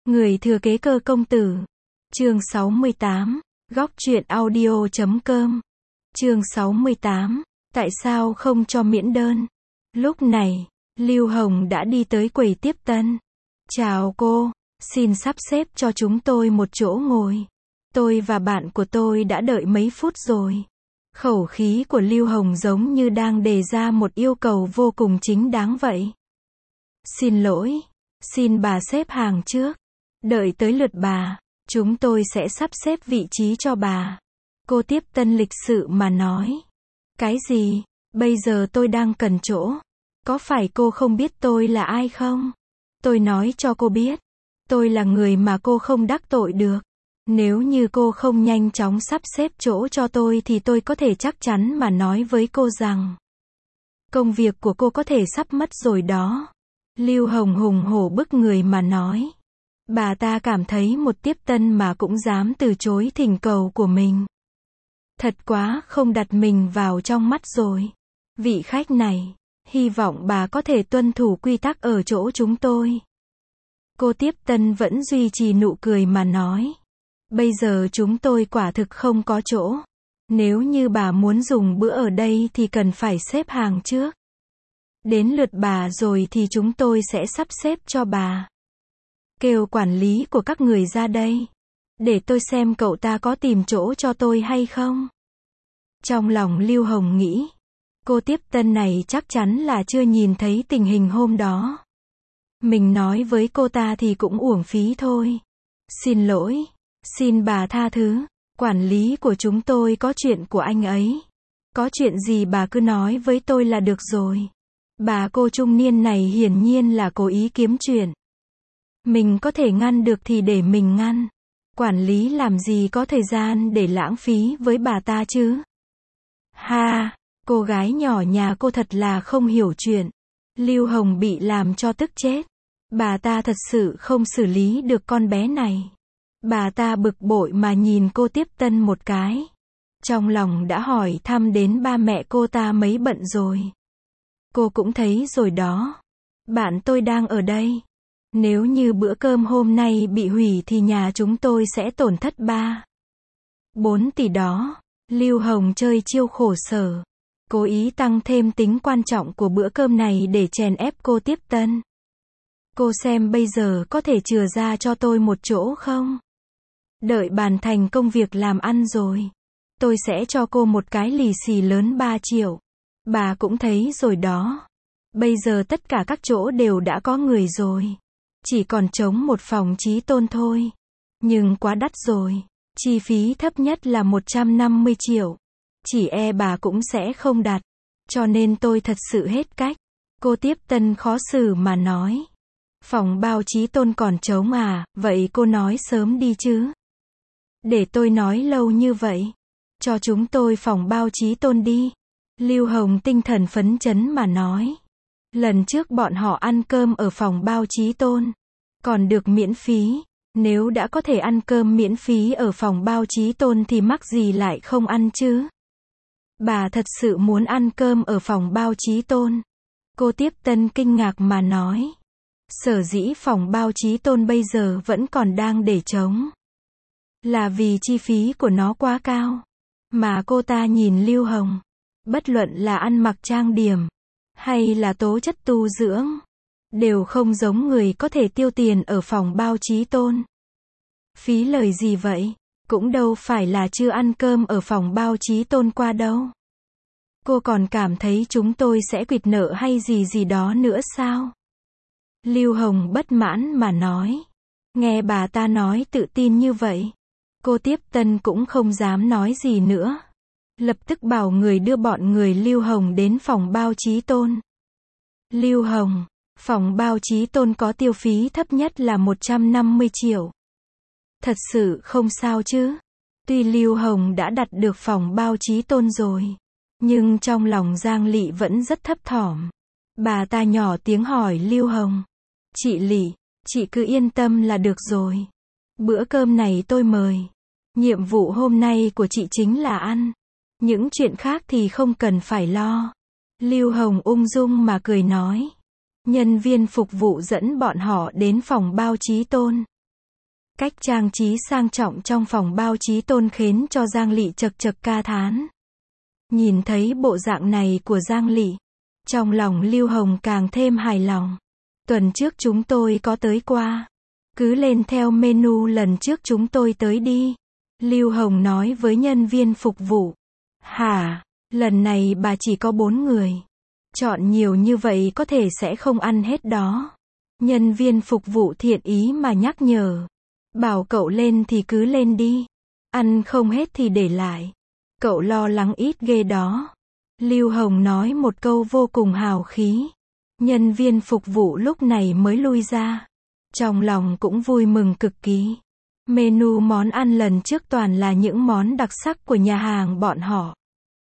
Người thừa kế Cơ công tử. Chương 68. Góc truyện audio.com. Chương 68. Tại sao không cho miễn đơn? Lúc này, Lưu Hồng đã đi tới quầy tiếp tân. Chào cô, xin sắp xếp cho chúng tôi một chỗ ngồi. Tôi và bạn của tôi đã đợi mấy phút rồi. Khẩu khí của Lưu Hồng giống như đang đề ra một yêu cầu vô cùng chính đáng vậy. Xin lỗi, xin bà xếp hàng trước. Đợi tới lượt bà, chúng tôi sẽ sắp xếp vị trí cho bà. Cô tiếp tân lịch sự mà nói. Cái gì? Bây giờ tôi đang cần chỗ. Có phải cô không biết tôi là ai không? Tôi nói cho cô biết. Tôi là người mà cô không đắc tội được. Nếu như cô không nhanh chóng sắp xếp chỗ cho tôi thì tôi có thể chắc chắn mà nói với cô rằng công việc của cô có thể sắp mất rồi đó. Lưu Hồng hùng hổ bức người mà nói. Bà ta cảm thấy một tiếp tân mà cũng dám từ chối thỉnh cầu của mình. Thật quá không đặt mình vào trong mắt rồi. Vị khách này, hy vọng bà có thể tuân thủ quy tắc ở chỗ chúng tôi. Cô tiếp tân vẫn duy trì nụ cười mà nói. Bây giờ chúng tôi quả thực không có chỗ. Nếu như bà muốn dùng bữa ở đây thì cần phải xếp hàng trước. Đến lượt bà rồi thì chúng tôi sẽ sắp xếp cho bà. Kêu quản lý của các người ra đây. Để tôi xem cậu ta có tìm chỗ cho tôi hay không. Trong lòng Lưu Hồng nghĩ. Cô tiếp tân này chắc chắn là chưa nhìn thấy tình hình hôm đó. Mình nói với cô ta thì cũng uổng phí thôi. Xin lỗi. Xin bà tha thứ. Quản lý của chúng tôi có chuyện của anh ấy. Có chuyện gì bà cứ nói với tôi là được rồi. Bà cô trung niên này hiển nhiên là cố ý kiếm chuyện. Mình có thể ngăn được thì để mình ngăn. Quản lý làm gì có thời gian để lãng phí với bà ta chứ. Ha, cô gái nhỏ nhà cô thật là không hiểu chuyện. Lưu Hồng bị làm cho tức chết. Bà ta thật sự không xử lý được con bé này. Bà ta bực bội mà nhìn cô tiếp tân một cái. Trong lòng đã hỏi thăm đến ba mẹ cô ta mấy bận rồi. Cô cũng thấy rồi đó. Bạn tôi đang ở đây. Nếu như bữa cơm hôm nay bị hủy thì nhà chúng tôi sẽ tổn thất 4 tỷ đó. Lưu Hồng chơi chiêu khổ sở. Cố ý tăng thêm tính quan trọng của bữa cơm này để chèn ép cô tiếp tân. Cô xem bây giờ có thể chừa ra cho tôi một chỗ không? Đợi bàn thành công việc làm ăn rồi. Tôi sẽ cho cô một cái lì xì lớn 3 triệu. Bà cũng thấy rồi đó. Bây giờ tất cả các chỗ đều đã có người rồi. Chỉ còn trống một phòng Chí Tôn thôi. Nhưng quá đắt rồi. Chi phí thấp nhất là 150 triệu. Chỉ e bà cũng sẽ không đặt. Cho nên tôi thật sự hết cách. Cô tiếp tân khó xử mà nói. Phòng bao Chí Tôn còn trống à, vậy cô nói sớm đi chứ. Để tôi nói lâu như vậy. Cho chúng tôi phòng bao Chí Tôn đi. Lưu Hồng tinh thần phấn chấn mà nói. Lần trước bọn họ ăn cơm ở phòng bao Chí Tôn. Còn được miễn phí. Nếu đã có thể ăn cơm miễn phí ở phòng bao Chí Tôn thì mắc gì lại không ăn chứ. Bà thật sự muốn ăn cơm ở phòng bao Chí Tôn. Cô tiếp tân kinh ngạc mà nói. Sở dĩ phòng bao Chí Tôn bây giờ vẫn còn đang để trống. Là vì chi phí của nó quá cao. Mà cô ta nhìn Lưu Hồng. Bất luận là ăn mặc trang điểm. Hay là tố chất tu dưỡng. Đều không giống người có thể tiêu tiền ở phòng bao Chí Tôn. Phí lời gì vậy? Cũng đâu phải là chưa ăn cơm ở phòng bao Chí Tôn qua đâu. Cô còn cảm thấy chúng tôi sẽ quỵt nợ hay gì gì đó nữa sao? Lưu Hồng bất mãn mà nói. Nghe bà ta nói tự tin như vậy. Cô tiếp tân cũng không dám nói gì nữa. Lập tức bảo người đưa bọn người Lưu Hồng đến phòng bao Chí Tôn. Lưu Hồng, phòng bao Chí Tôn có tiêu phí thấp nhất là 150 triệu. Thật sự không sao chứ. Tuy Lưu Hồng đã đặt được phòng bao Chí Tôn rồi. Nhưng trong lòng Giang Lị vẫn rất thấp thỏm. Bà ta nhỏ tiếng hỏi Lưu Hồng. Chị Lị, chị cứ yên tâm là được rồi. Bữa cơm này tôi mời. Nhiệm vụ hôm nay của chị chính là ăn. Những chuyện khác thì không cần phải lo. Lưu Hồng ung dung mà cười nói. Nhân viên phục vụ dẫn bọn họ đến phòng bao Chí Tôn. Cách trang trí sang trọng trong phòng bao Chí Tôn khiến cho Giang Lị chật chật ca thán. Nhìn thấy bộ dạng này của Giang Lị, trong lòng Lưu Hồng càng thêm hài lòng. Tuần trước chúng tôi có tới qua. Cứ lên theo menu lần trước chúng tôi tới đi. Lưu Hồng nói với nhân viên phục vụ. Hả, lần này bà chỉ có 4 người. Chọn nhiều như vậy có thể sẽ không ăn hết đó. Nhân viên phục vụ thiện ý mà nhắc nhở. Bảo cậu lên thì cứ lên đi. Ăn không hết thì để lại. Cậu lo lắng ít ghê đó. Lưu Hồng nói một câu vô cùng hào khí. Nhân viên phục vụ lúc này mới lui ra. Trong lòng cũng vui mừng cực kỳ. Menu món ăn lần trước toàn là những món đặc sắc của nhà hàng bọn họ.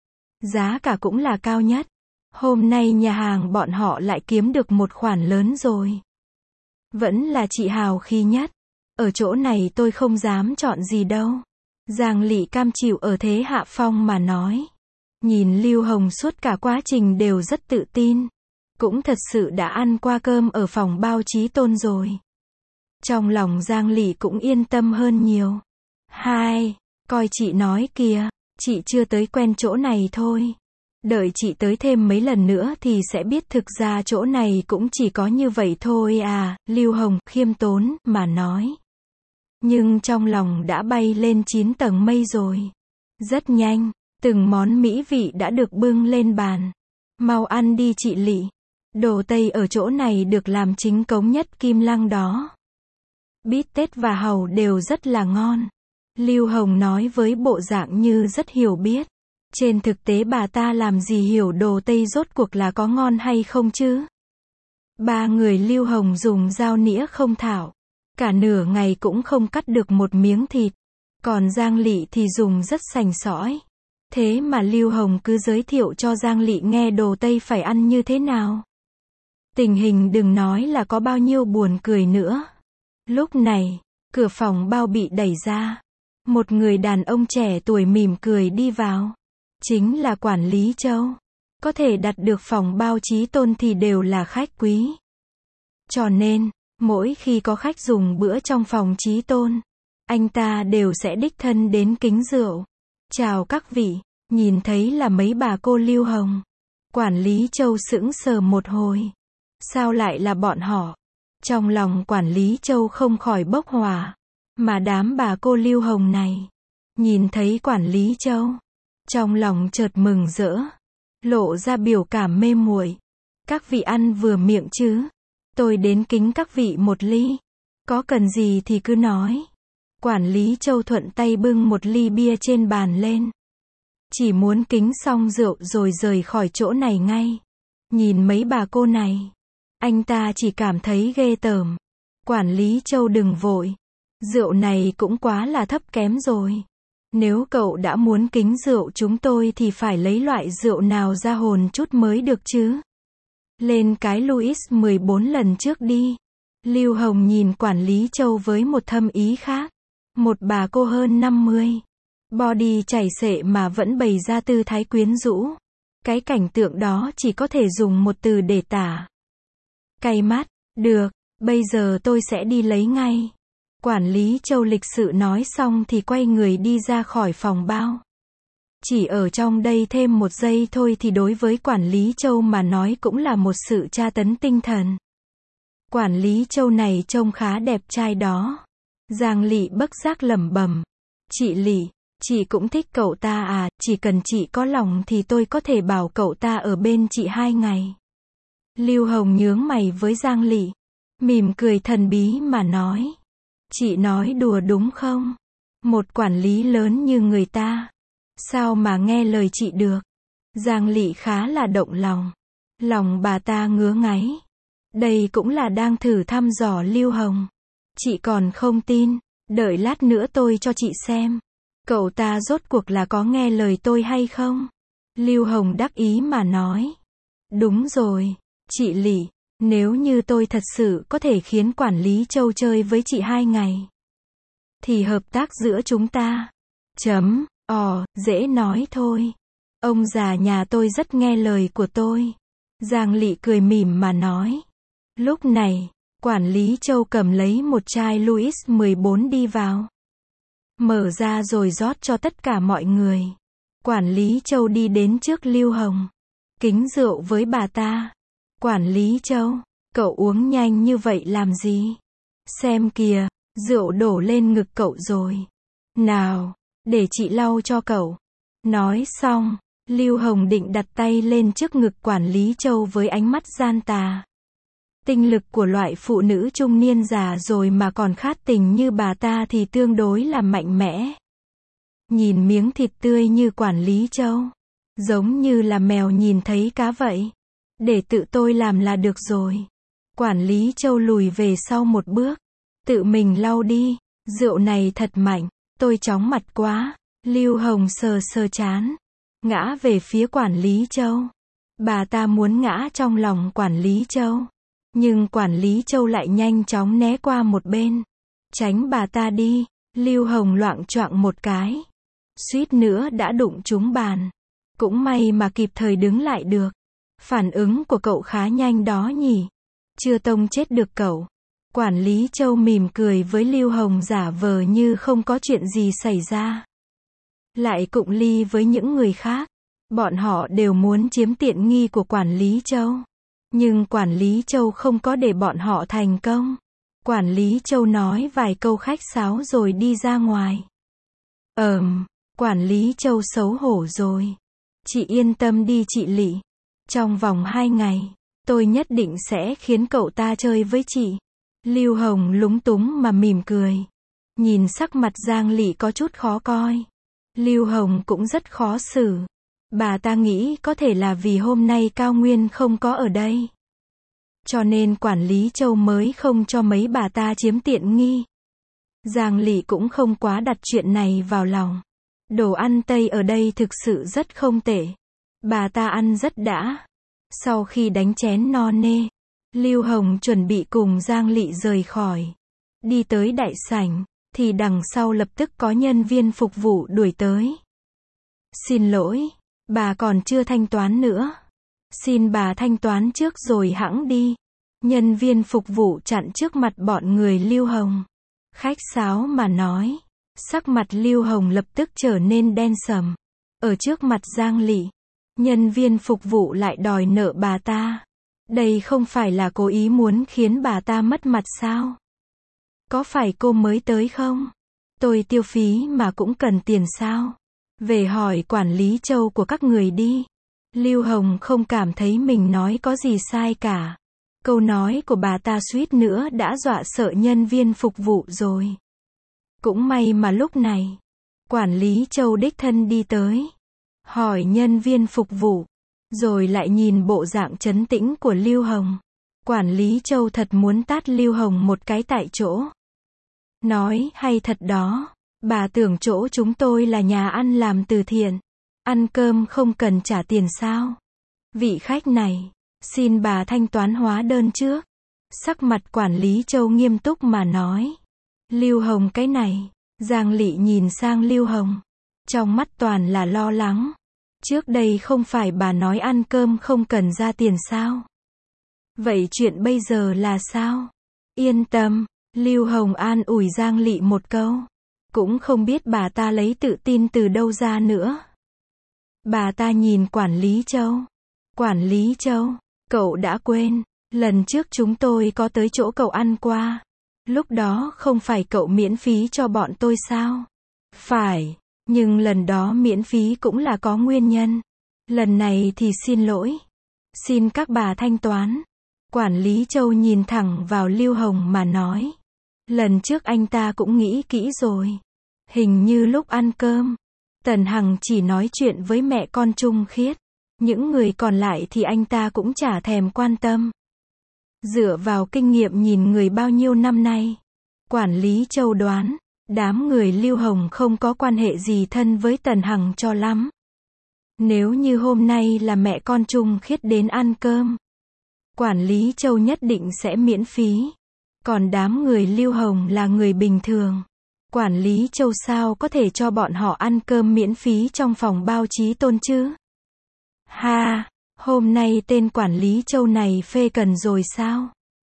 Giá cả cũng là cao nhất. Hôm nay nhà hàng bọn họ lại kiếm được một khoản lớn rồi. Vẫn là chị hào khí nhất. Ở chỗ này tôi không dám chọn gì đâu. Giang Lị cam chịu ở thế hạ phong mà nói. Nhìn Lưu Hồng suốt cả quá trình đều rất tự tin. Cũng thật sự đã ăn qua cơm ở phòng bao Chí Tôn rồi. Trong lòng Giang Lị cũng yên tâm hơn nhiều. Hai, coi chị nói kìa, chị chưa tới quen chỗ này thôi. Đợi chị tới thêm mấy lần nữa thì sẽ biết thực ra chỗ này cũng chỉ có như vậy thôi à, Lưu Hồng khiêm tốn mà nói. Nhưng trong lòng đã bay lên 9 tầng mây rồi. Rất nhanh, từng món mỹ vị đã được bưng lên bàn. Mau ăn đi chị Lị. Đồ Tây ở chỗ này được làm chính cống nhất Kim Lăng đó. Bít tết và hàu đều rất là ngon. Lưu Hồng nói với bộ dạng như rất hiểu biết. Trên thực tế bà ta làm gì hiểu đồ Tây rốt cuộc là có ngon hay không chứ. Ba người Lưu Hồng dùng dao nĩa không thạo. Cả nửa ngày cũng không cắt được một miếng thịt. Còn Giang Lị thì dùng rất sành sỏi. Thế mà Lưu Hồng cứ giới thiệu cho Giang Lị nghe đồ Tây phải ăn như thế nào. Tình hình đừng nói là có bao nhiêu buồn cười nữa. Lúc này, cửa phòng bao bị đẩy ra. Một người đàn ông trẻ tuổi mỉm cười đi vào. Chính là quản lý Châu. Có thể đặt được phòng bao Chí Tôn thì đều là khách quý. Cho nên, mỗi khi có khách dùng bữa trong phòng Chí Tôn, anh ta đều sẽ đích thân đến kính rượu. Chào các vị, nhìn thấy là mấy bà cô Lưu Hồng. Quản lý Châu sững sờ một hồi. Sao lại là bọn họ? Trong lòng quản lý Châu không khỏi bốc hỏa. Mà đám bà cô Lưu Hồng này, nhìn thấy quản lý Châu, trong lòng chợt mừng rỡ, lộ ra biểu cảm mê muội. Các vị ăn vừa miệng chứ? Tôi đến kính các vị một ly. Có cần gì thì cứ nói. Quản lý Châu thuận tay bưng một ly bia trên bàn lên. Chỉ muốn kính xong rượu rồi rời khỏi chỗ này ngay. Nhìn mấy bà cô này, anh ta chỉ cảm thấy ghê tởm. Quản lý Châu đừng vội. Rượu này cũng quá là thấp kém rồi. Nếu cậu đã muốn kính rượu chúng tôi thì phải lấy loại rượu nào ra hồn chút mới được chứ. Lên cái Louis 14 lần trước đi. Lưu Hồng nhìn quản lý Châu với một thâm ý khác. Một bà cô hơn 50. Body chảy xệ mà vẫn bày ra tư thái quyến rũ. Cái cảnh tượng đó chỉ có thể dùng một từ để tả. Cay mắt. Được, bây giờ tôi sẽ đi lấy ngay. Quản lý Châu lịch sự nói xong thì quay người đi ra khỏi phòng bao. Chỉ ở trong đây thêm một giây thôi thì đối với quản lý Châu mà nói cũng là một sự tra tấn tinh thần. Quản lý Châu này trông khá đẹp trai đó. Giang Lị bất giác lẩm bẩm. Chị Lị, chị cũng thích cậu ta à, chỉ cần chị có lòng thì tôi có thể bảo cậu ta ở bên chị 2 ngày. Lưu Hồng nhướng mày với Giang Lị. Mỉm cười thần bí mà nói. Chị nói đùa đúng không? Một quản lý lớn như người ta. Sao mà nghe lời chị được? Giang Lị khá là động lòng. Lòng bà ta ngứa ngáy. Đây cũng là đang thử thăm dò Lưu Hồng. Chị còn không tin. Đợi lát nữa tôi cho chị xem. Cậu ta rốt cuộc là có nghe lời tôi hay không? Lưu Hồng đắc ý mà nói. Đúng rồi, chị Lị. Nếu như tôi thật sự có thể khiến quản lý Châu chơi với chị 2 ngày, thì hợp tác giữa chúng ta. Dễ nói thôi. Ông già nhà tôi rất nghe lời của tôi. Giang Lị cười mỉm mà nói. Lúc này, Quản lý Châu cầm lấy một chai Louis 14 đi vào. Mở ra rồi rót cho tất cả mọi người. Quản lý Châu đi đến trước Lưu Hồng. Kính rượu với bà ta. Quản lý Châu, cậu uống nhanh như vậy làm gì? Xem kìa, rượu đổ lên ngực cậu rồi. Nào, để chị lau cho cậu. Nói xong, Lưu Hồng định đặt tay lên trước ngực quản lý Châu với ánh mắt gian tà. Tinh lực của loại phụ nữ trung niên già rồi mà còn khát tình như bà ta thì tương đối là mạnh mẽ. Nhìn miếng thịt tươi như quản lý Châu, giống như là mèo nhìn thấy cá vậy. Để tự tôi làm là được rồi. Quản lý Châu lùi về sau một bước. Tự mình lau đi, rượu này thật mạnh, tôi chóng mặt quá. Lưu Hồng sờ sờ trán, ngã về phía quản lý Châu. Bà ta muốn ngã trong lòng quản lý Châu. Nhưng quản lý Châu lại nhanh chóng né qua một bên. Tránh bà ta đi. Lưu Hồng loạng choạng một cái. Suýt nữa đã đụng trúng bàn. Cũng may mà kịp thời đứng lại được. Phản ứng của cậu khá nhanh đó nhỉ. Chưa tông chết được cậu. Quản lý Châu mỉm cười với Lưu Hồng giả vờ như không có chuyện gì xảy ra. Lại cụng ly với những người khác. Bọn họ đều muốn chiếm tiện nghi của quản lý Châu. Nhưng quản lý Châu không có để bọn họ thành công. Quản lý Châu nói vài câu khách sáo rồi đi ra ngoài. Quản lý Châu xấu hổ rồi. Chị yên tâm đi chị Lị. Trong vòng 2 ngày, tôi nhất định sẽ khiến cậu ta chơi với chị. Lưu Hồng lúng túng mà mỉm cười. Nhìn sắc mặt Giang Lị có chút khó coi. Lưu Hồng cũng rất khó xử. Bà ta nghĩ có thể là vì hôm nay Cao Nguyên không có ở đây. Cho nên quản lý Châu mới không cho mấy bà ta chiếm tiện nghi. Giang Lị cũng không quá đặt chuyện này vào lòng. Đồ ăn Tây ở đây thực sự rất không tệ. Bà ta ăn rất đã. Sau khi đánh chén no nê, Lưu Hồng chuẩn bị cùng Giang Lị rời khỏi. Đi tới đại sảnh, thì đằng sau lập tức có nhân viên phục vụ đuổi tới. Xin lỗi, bà còn chưa thanh toán nữa. Xin bà thanh toán trước rồi hẵng đi. Nhân viên phục vụ chặn trước mặt bọn người Lưu Hồng. Khách sáo mà nói. Sắc mặt Lưu Hồng lập tức trở nên đen sầm. Ở trước mặt Giang Lị, nhân viên phục vụ lại đòi nợ bà ta. Đây không phải là cố ý muốn khiến bà ta mất mặt sao? Có phải cô mới tới không? Tôi tiêu phí mà cũng cần tiền sao? Về hỏi quản lý Châu của các người đi. Lưu Hồng không cảm thấy mình nói có gì sai cả. Câu nói của bà ta suýt nữa đã dọa sợ nhân viên phục vụ rồi. Cũng may mà lúc này, quản lý Châu đích thân đi tới. Hỏi nhân viên phục vụ. Rồi lại nhìn bộ dạng trấn tĩnh của Lưu Hồng. Quản lý Châu thật muốn tát Lưu Hồng một cái tại chỗ. Nói hay thật đó. Bà tưởng chỗ chúng tôi là nhà ăn làm từ thiện. Ăn cơm không cần trả tiền sao? Vị khách này, xin bà thanh toán hóa đơn trước. Sắc mặt quản lý Châu nghiêm túc mà nói. Lưu Hồng cái này. Giang Lị nhìn sang Lưu Hồng. Trong mắt toàn là lo lắng. Trước đây không phải bà nói ăn cơm không cần ra tiền sao? Vậy chuyện bây giờ là sao? Yên tâm, Lưu Hồng an ủi Giang Lị một câu. Cũng không biết bà ta lấy tự tin từ đâu ra nữa. Bà ta nhìn quản lý Châu. Quản lý Châu, cậu đã quên, lần trước chúng tôi có tới chỗ cậu ăn qua. Lúc đó không phải cậu miễn phí cho bọn tôi sao? Phải, nhưng lần đó miễn phí cũng là có nguyên nhân. Lần này thì xin lỗi. Xin các bà thanh toán. Quản lý Châu nhìn thẳng vào Lưu Hồng mà nói. Lần trước anh ta cũng nghĩ kỹ rồi. Hình như lúc ăn cơm, Tần Hằng chỉ nói chuyện với mẹ con Trung Khiết. Những người còn lại thì anh ta cũng chả thèm quan tâm. Dựa vào kinh nghiệm nhìn người bao nhiêu năm nay, quản lý Châu đoán, đám người Lưu Hồng không có quan hệ gì thân với Tần Hằng cho lắm. Nếu như hôm nay là mẹ con Trung Khiết đến ăn cơm, quản lý Châu nhất định sẽ miễn phí. Còn đám người Lưu Hồng là người bình thường. Quản lý Châu sao có thể cho bọn họ ăn cơm miễn phí trong phòng bao trí tôn chứ? Ha, hôm nay tên quản lý Châu này phê cần rồi sao?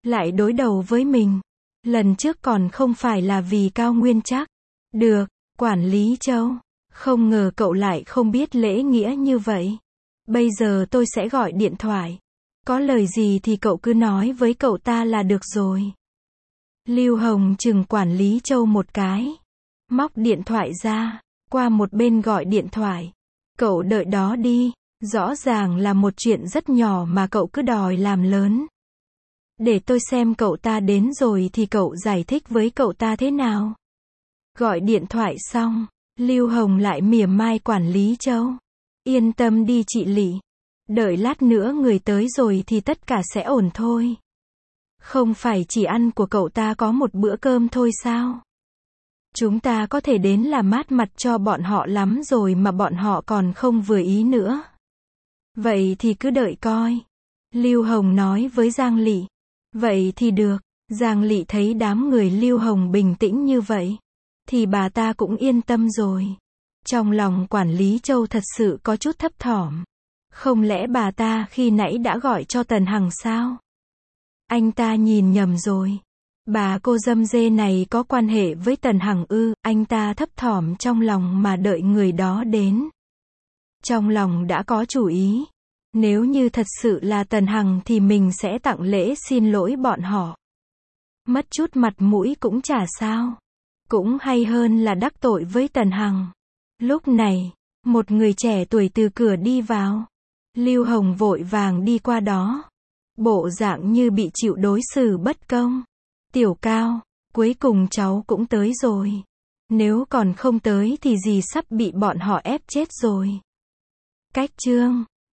lại đối đầu với mình. Lần trước còn không phải là vì Cao Nguyên chắc. Được, quản lý Châu. Không ngờ cậu lại không biết lễ nghĩa như vậy. Bây giờ tôi sẽ gọi điện thoại. Có lời gì thì cậu cứ nói với cậu ta là được rồi. Lưu Hồng chừng quản lý Châu một cái. Móc điện thoại ra, qua một bên gọi điện thoại. Cậu đợi đó đi, rõ ràng là một chuyện rất nhỏ mà cậu cứ đòi làm lớn. Để tôi xem cậu ta đến rồi thì cậu giải thích với cậu ta thế nào. Gọi điện thoại xong, Lưu Hồng lại mỉa mai quản lý Châu. Yên tâm đi chị Lị. Đợi lát nữa người tới rồi thì tất cả sẽ ổn thôi. Không phải chỉ ăn của cậu ta có một bữa cơm thôi sao? Chúng ta có thể đến làm mát mặt cho bọn họ lắm rồi mà bọn họ còn không vừa ý nữa. Vậy thì cứ đợi coi. Lưu Hồng nói với Giang Lị. Vậy thì được. Giang Lị thấy đám người Lưu Hồng bình tĩnh như vậy, thì bà ta cũng yên tâm rồi. Trong lòng quản lý Châu thật sự có chút thấp thỏm. Không lẽ bà ta khi nãy đã gọi cho Tần Hằng sao? Anh ta nhìn nhầm rồi. Bà cô dâm dê này có quan hệ với Tần Hằng ư? Anh ta thấp thỏm trong lòng mà đợi người đó đến. Trong lòng đã có chủ ý. Nếu như thật sự là Tần Hằng thì mình sẽ tặng lễ xin lỗi bọn họ. Mất chút mặt mũi cũng chả sao. Cũng hay hơn là đắc tội với Tần Hằng. Lúc này, một người trẻ tuổi từ cửa đi vào. Lưu Hồng vội vàng đi qua đó. Bộ dạng như bị chịu đối xử bất công. Tiểu Cao, cuối cùng cháu cũng tới rồi. Nếu còn không tới thì dì sắp bị bọn họ ép chết rồi. Cách Trương.